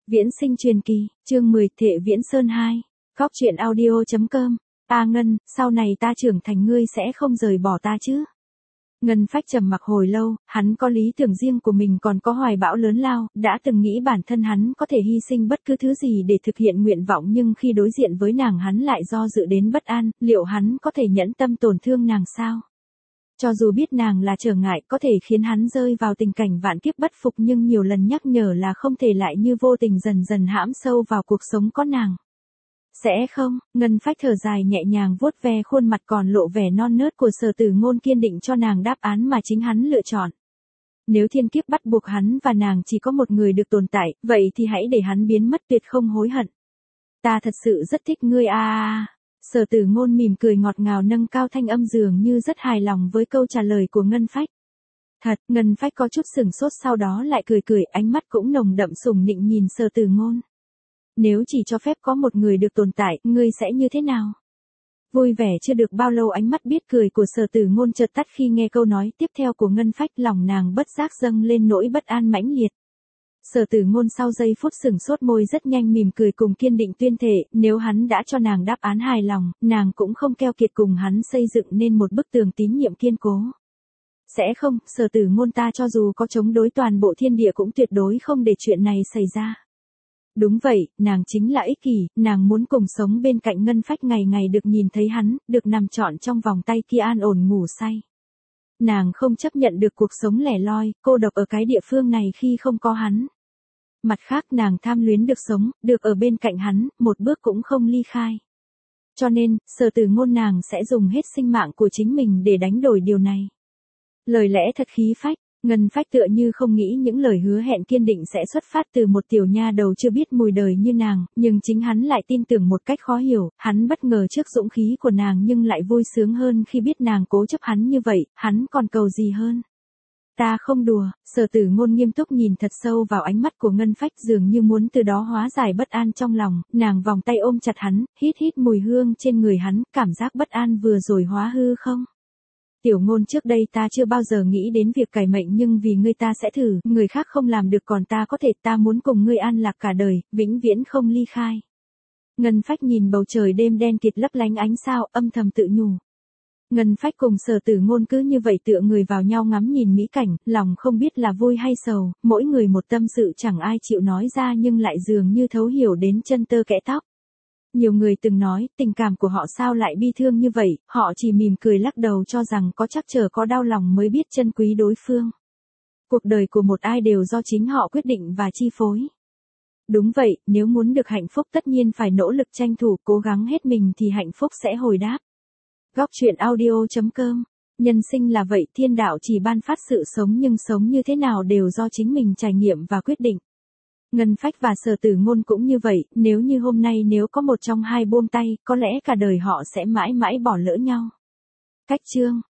Viễn sinh truyền kỳ, chương 10, Thệ Viễn Sơn 2. Góc truyện audio.com. A Ngân, sau này ta trưởng thành ngươi sẽ không rời bỏ ta chứ? Ngân Phách trầm mặc hồi lâu, hắn có lý tưởng riêng của mình, còn có hoài bão lớn lao, đã từng nghĩ bản thân hắn có thể hy sinh bất cứ thứ gì để thực hiện nguyện vọng, nhưng khi đối diện với nàng hắn lại do dự đến bất an, liệu hắn có thể nhẫn tâm tổn thương nàng sao? Cho dù biết nàng là trở ngại có thể khiến hắn rơi vào tình cảnh vạn kiếp bất phục, nhưng nhiều lần nhắc nhở là không thể lại như vô tình dần dần hãm sâu vào cuộc sống có nàng. Sẽ không, Ngân Phách thở dài nhẹ nhàng vuốt ve khuôn mặt còn lộ vẻ non nớt của Sở Tử Ngôn, kiên định cho nàng đáp án mà chính hắn lựa chọn. Nếu thiên kiếp bắt buộc hắn và nàng chỉ có một người được tồn tại, vậy thì hãy để hắn biến mất tuyệt không hối hận. Ta thật sự rất thích ngươi a. Sở Tử Ngôn mỉm cười ngọt ngào nâng cao thanh âm, dường như rất hài lòng với câu trả lời của Ngân Phách. Thật, Ngân Phách có chút sửng sốt, sau đó lại cười cười, ánh mắt cũng nồng đậm sủng nịnh nhìn Sở Tử Ngôn. Nếu chỉ cho phép có một người được tồn tại, ngươi sẽ như thế nào? Vui vẻ chưa được bao lâu, ánh mắt biết cười của Sở Tử Ngôn chợt tắt khi nghe câu nói tiếp theo của Ngân Phách, lòng nàng bất giác dâng lên nỗi bất an mãnh liệt. Sở Tử Ngôn sau giây phút sửng sốt, môi rất nhanh mỉm cười cùng kiên định tuyên thệ, nếu hắn đã cho nàng đáp án hài lòng, nàng cũng không keo kiệt cùng hắn xây dựng nên một bức tường tín nhiệm kiên cố. Sẽ không, Sở Tử Ngôn, ta cho dù có chống đối toàn bộ thiên địa cũng tuyệt đối không để chuyện này xảy ra. Đúng vậy, nàng chính là ích kỷ, nàng muốn cùng sống bên cạnh Ngân Phách, ngày ngày được nhìn thấy hắn, được nằm trọn trong vòng tay kia an ổn ngủ say. Nàng không chấp nhận được cuộc sống lẻ loi, cô độc ở cái địa phương này khi không có hắn. Mặt khác, nàng tham luyến được sống, được ở bên cạnh hắn, một bước cũng không ly khai. Cho nên, Sở Tử Ngôn, nàng sẽ dùng hết sinh mạng của chính mình để đánh đổi điều này. Lời lẽ thật khí phách. Ngân Phách tựa như không nghĩ những lời hứa hẹn kiên định sẽ xuất phát từ một tiểu nha đầu chưa biết mùi đời như nàng, nhưng chính hắn lại tin tưởng một cách khó hiểu. Hắn bất ngờ trước dũng khí của nàng, nhưng lại vui sướng hơn khi biết nàng cố chấp hắn như vậy, hắn còn cầu gì hơn. Ta không đùa. Sở Tử Ngôn nghiêm túc nhìn thật sâu vào ánh mắt của Ngân Phách, dường như muốn từ đó hóa giải bất an trong lòng. Nàng vòng tay ôm chặt hắn, hít hít mùi hương trên người hắn, cảm giác bất an vừa rồi hóa hư không? Tiểu Ngôn, trước đây ta chưa bao giờ nghĩ đến việc cải mệnh, nhưng vì ngươi ta sẽ thử, người khác không làm được còn ta có thể, ta muốn cùng ngươi an lạc cả đời, vĩnh viễn không ly khai. Ngân Phách nhìn bầu trời đêm đen kịt lấp lánh ánh sao, âm thầm tự nhủ. Ngân Phách cùng Sở Tử Ngôn cứ như vậy tựa người vào nhau ngắm nhìn mỹ cảnh, lòng không biết là vui hay sầu, mỗi người một tâm sự chẳng ai chịu nói ra, nhưng lại dường như thấu hiểu đến chân tơ kẽ tóc. Nhiều người từng nói, tình cảm của họ sao lại bi thương như vậy, họ chỉ mỉm cười lắc đầu, cho rằng có trắc trở có đau lòng mới biết trân quý đối phương. Cuộc đời của một ai đều do chính họ quyết định và chi phối. Đúng vậy, nếu muốn được hạnh phúc tất nhiên phải nỗ lực tranh thủ, cố gắng hết mình thì hạnh phúc sẽ hồi đáp. Góc truyện audio.com. Nhân sinh là vậy, thiên đạo chỉ ban phát sự sống, nhưng sống như thế nào đều do chính mình trải nghiệm và quyết định. Ngân Phách và Sở Tử Ngôn cũng như vậy, nếu như hôm nay nếu có một trong hai buông tay, có lẽ cả đời họ sẽ mãi mãi bỏ lỡ nhau. Cách chương.